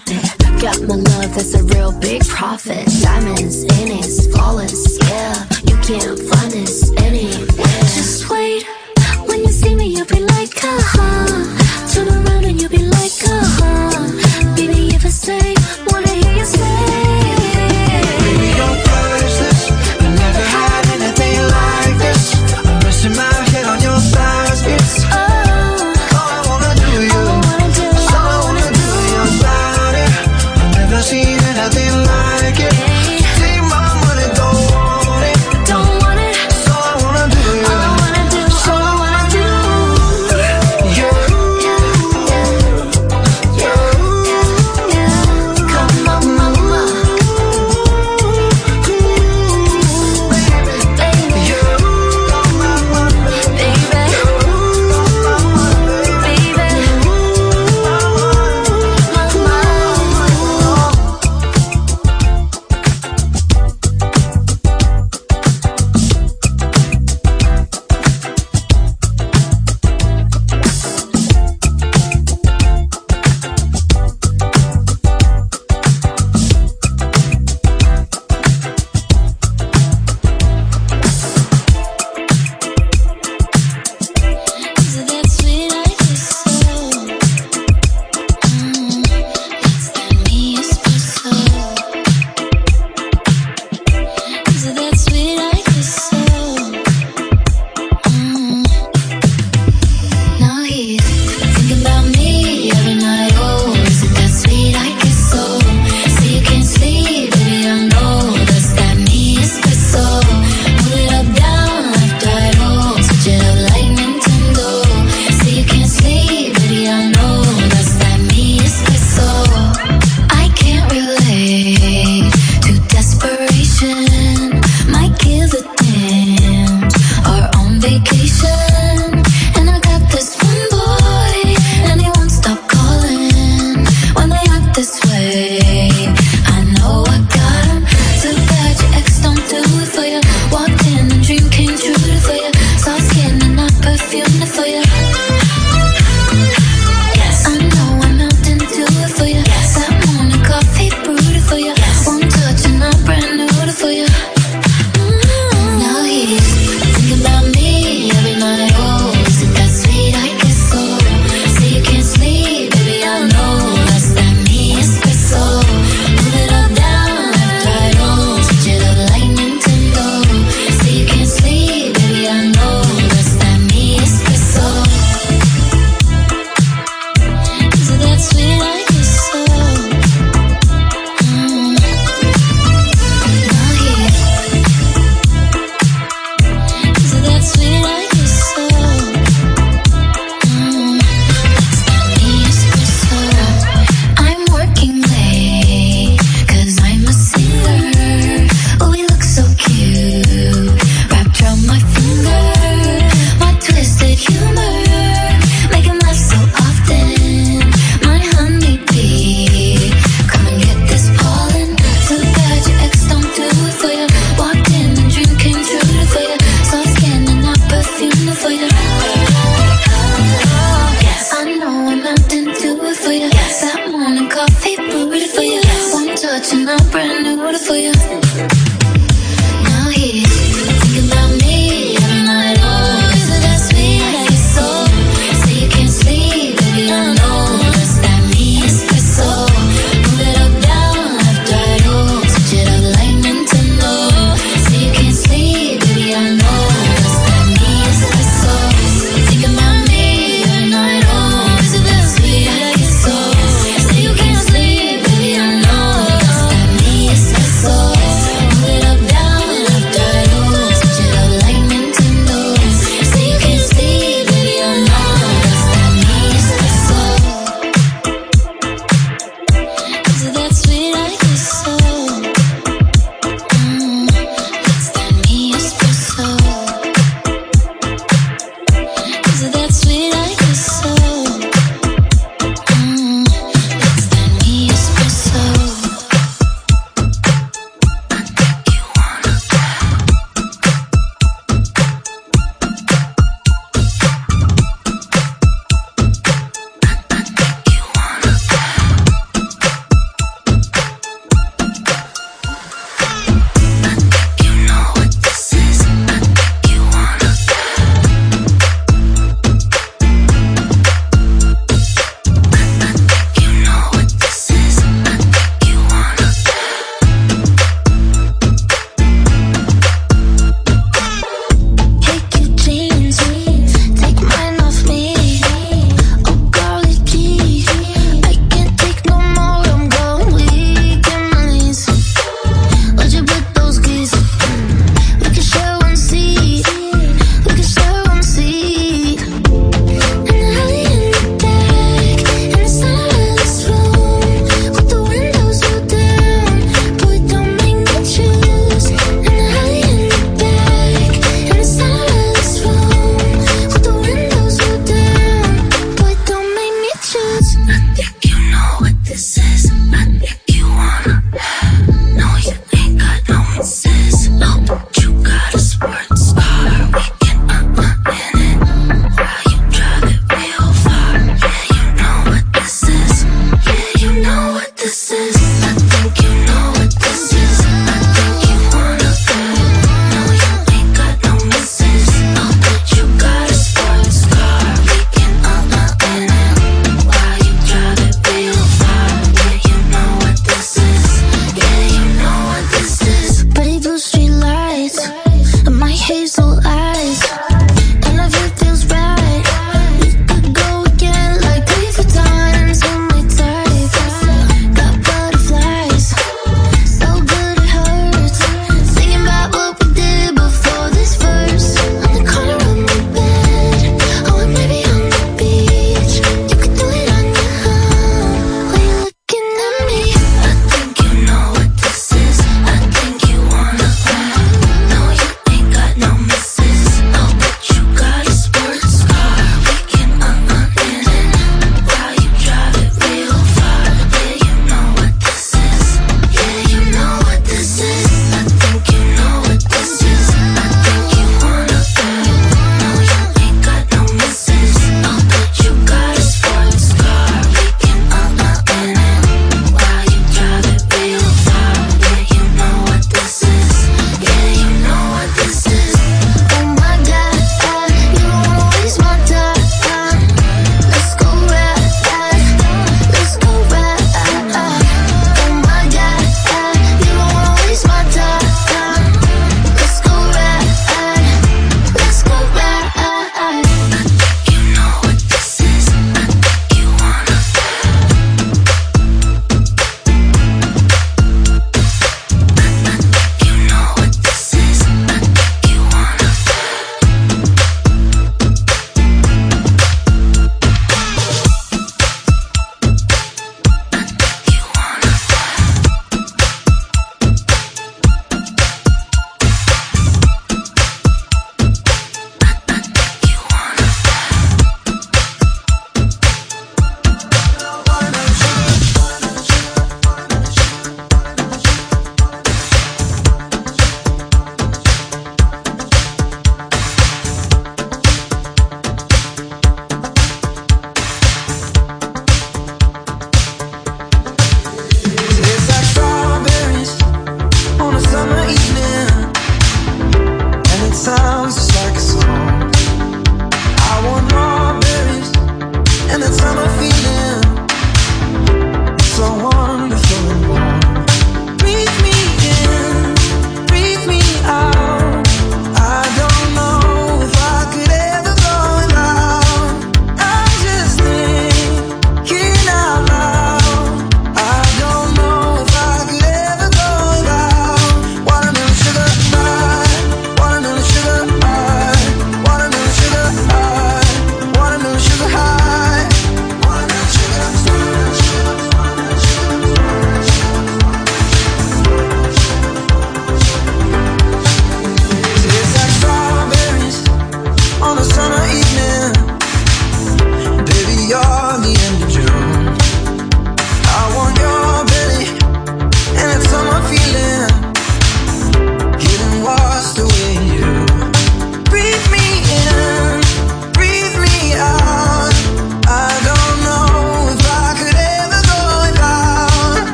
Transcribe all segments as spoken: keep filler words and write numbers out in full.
got it. Got my love, that's a real big profit. Diamonds in it, flawless, yeah. You can't find this anywhere. Just wait, when you see me you'll be like, uh-huh. Turn around and you'll be like, uh-huh. Baby, if I say, wanna hear you say, baby, you're priceless. I never had anything like this. I'm resting my head on your thighs. It's oh, all I wanna do, you. all I wanna do, It's all I wanna do, your body. I've never seen anything like it. Take my money, don't want it. don't want it. It's all I wanna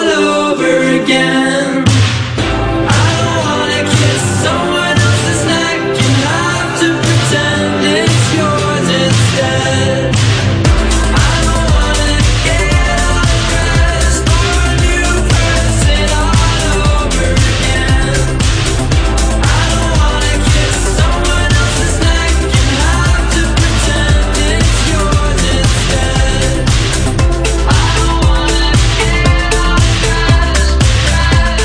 all over again. I don't wanna kiss someone else's neck and have to pretend it's yours instead. I don't wanna get undressed for a new person all over again. I don't wanna kiss someone else's neck and have to pretend it's yours instead. I don't wanna get undressed, undressed.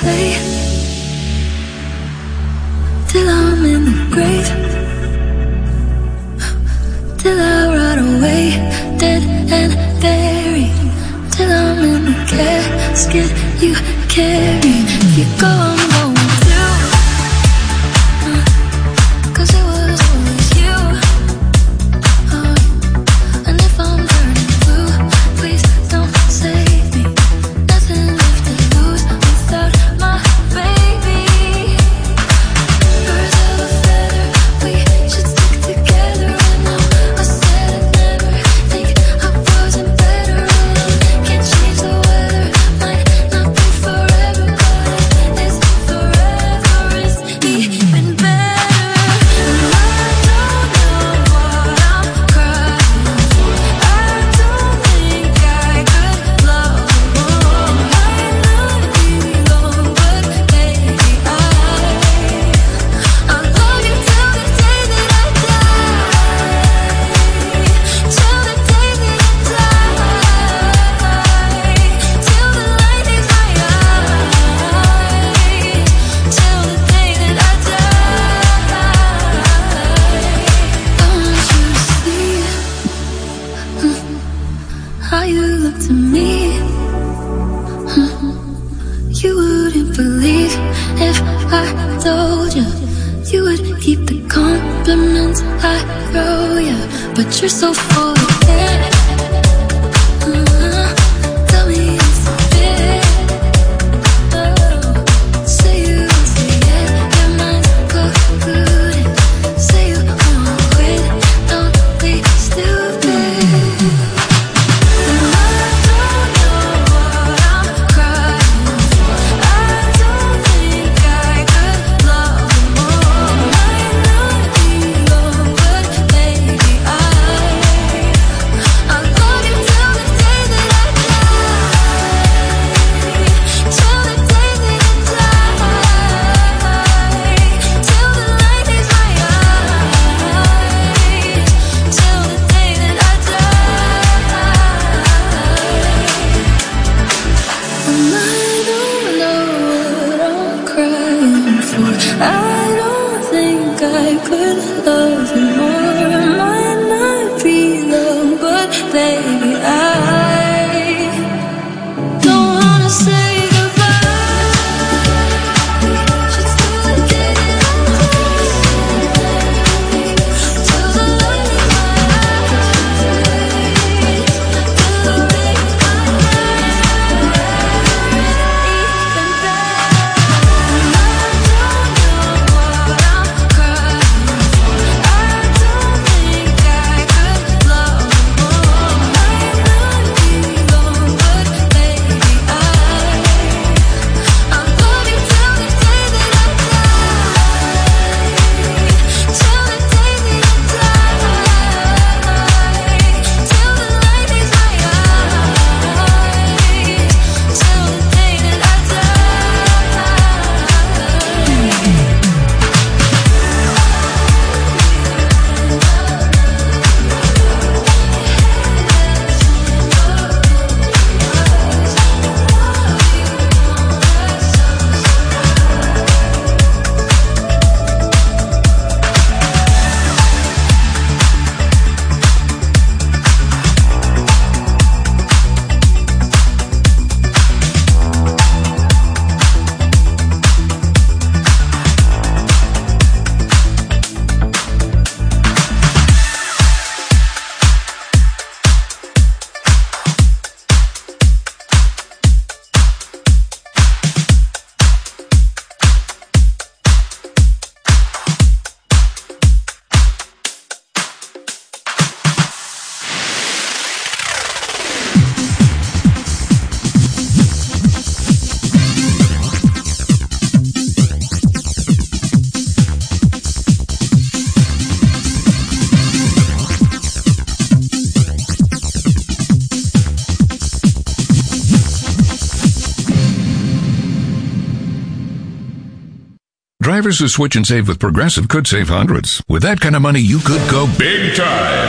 play till I'm in the grave, till I rot away, dead and buried, till I'm in the casket you carry. If you go, I'm going too, uh, 'cause it was always you, uh, and if I'm turning blue, please don't save me. Nothing left to lose without my baby. Birds of a feather, we should stick together. And now I said I'd never think I wasn't better alone. Can't change the weather, might not be forever, but it's forever is even better. And I don't know what I'm crying for. I don't think I could love more. Might not be long, but maybe I I'll love you till the day that I die, till the day that I die, till the light is my eyes, till the day that I die. I want you to see how you look to me. You wouldn't believe if I told you. You would keep the compliments I throw you, but you're so full of it. Uh, Tell me it's a bit. Oh, say you won't say it, your mind's polluted. Say you won't quit, don't be stupid. And I don't know what I'm crying for. I don't think I could love more. Might not be long, but maybe I I'll love you till the day that I die, till the day that I die, till the light is my eyes, till the day that I die. And I don't know what I'm crying for. I don't think I could love you more. Might not be long, but baby, I don't wanna say goodbye. Just till the day that I die, till the light is my eyes, till the rain is my even better. And I don't know what I'm crying for. I don't think I could love more. Might not be long, but maybe I I'll love you till the day that I die, till the day that I die, till the light is my eyes, till the day that I Drivers who switch and save with Progressive could save hundreds. With that kind of money, you could go big time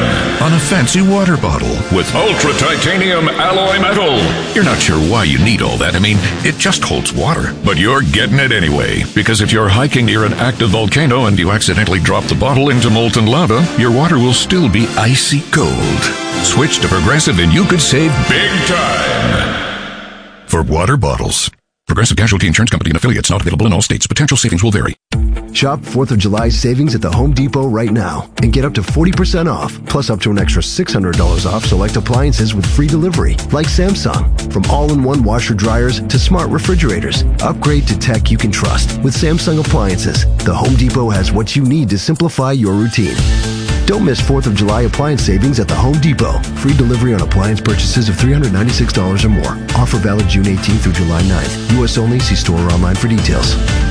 on a fancy water bottle with ultra titanium alloy metal. You're not sure why you need all that. I mean, it just holds water. But you're getting it anyway, because if you're hiking near an active volcano and you accidentally drop the bottle into molten lava, your water will still be icy cold. Switch to Progressive and you could save big time. For water bottles. Progressive Casualty Insurance Company and affiliates, not available in all states. Potential savings will vary. Shop fourth of July savings at the Home Depot right now and get up to forty percent off, plus up to an extra six hundred dollars off select appliances with free delivery, like Samsung. From all-in-one washer dryers to smart refrigerators, upgrade to tech you can trust with Samsung appliances. The Home Depot has what you need to simplify your routine. Don't miss fourth of July appliance savings at the Home Depot. Free delivery on appliance purchases of three hundred ninety-six dollars or more. Offer valid June eighteenth through July ninth. U S only. See store or online for details.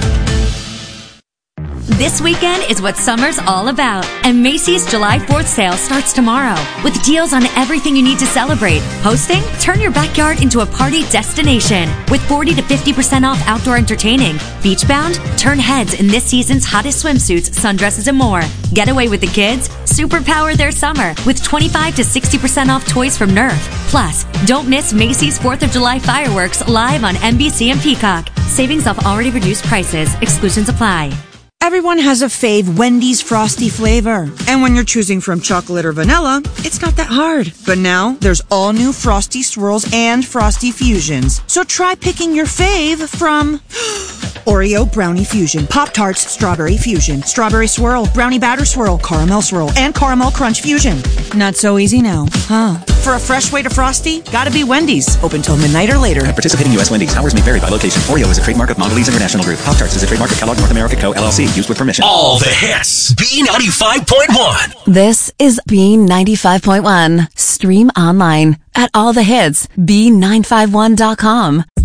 This weekend is what summer's all about, and Macy's July fourth sale starts tomorrow with deals on everything you need to celebrate. Hosting? Turn your backyard into a party destination with forty to fifty percent off outdoor entertaining. Beachbound? Turn heads in this season's hottest swimsuits, sundresses, and more. Get away with the kids? Superpower their summer with twenty-five to sixty percent off toys from Nerf. Plus, don't miss Macy's fourth of July fireworks live on N B C and Peacock. Savings off already reduced prices. Exclusions apply. Everyone has a fave Wendy's Frosty flavor. And when you're choosing from chocolate or vanilla, it's not that hard. But now, there's all new Frosty Swirls and Frosty Fusions. So try picking your fave from Oreo Brownie Fusion, Pop-Tarts Strawberry Fusion, Strawberry Swirl, Brownie Batter Swirl, Caramel Swirl, and Caramel Crunch Fusion. Not so easy now, huh? For a fresh way to Frosty, gotta be Wendy's. Open till midnight or later. At participating U S Wendy's. Hours may vary by location. Oreo is a trademark of Mondelez International Group. Pop-Tarts is a trademark of Kellogg North America Co. L L C. Used with permission. All the hits. B ninety-five point one. This is B ninety-five point one. Stream online at all the hits B nine five one dot com.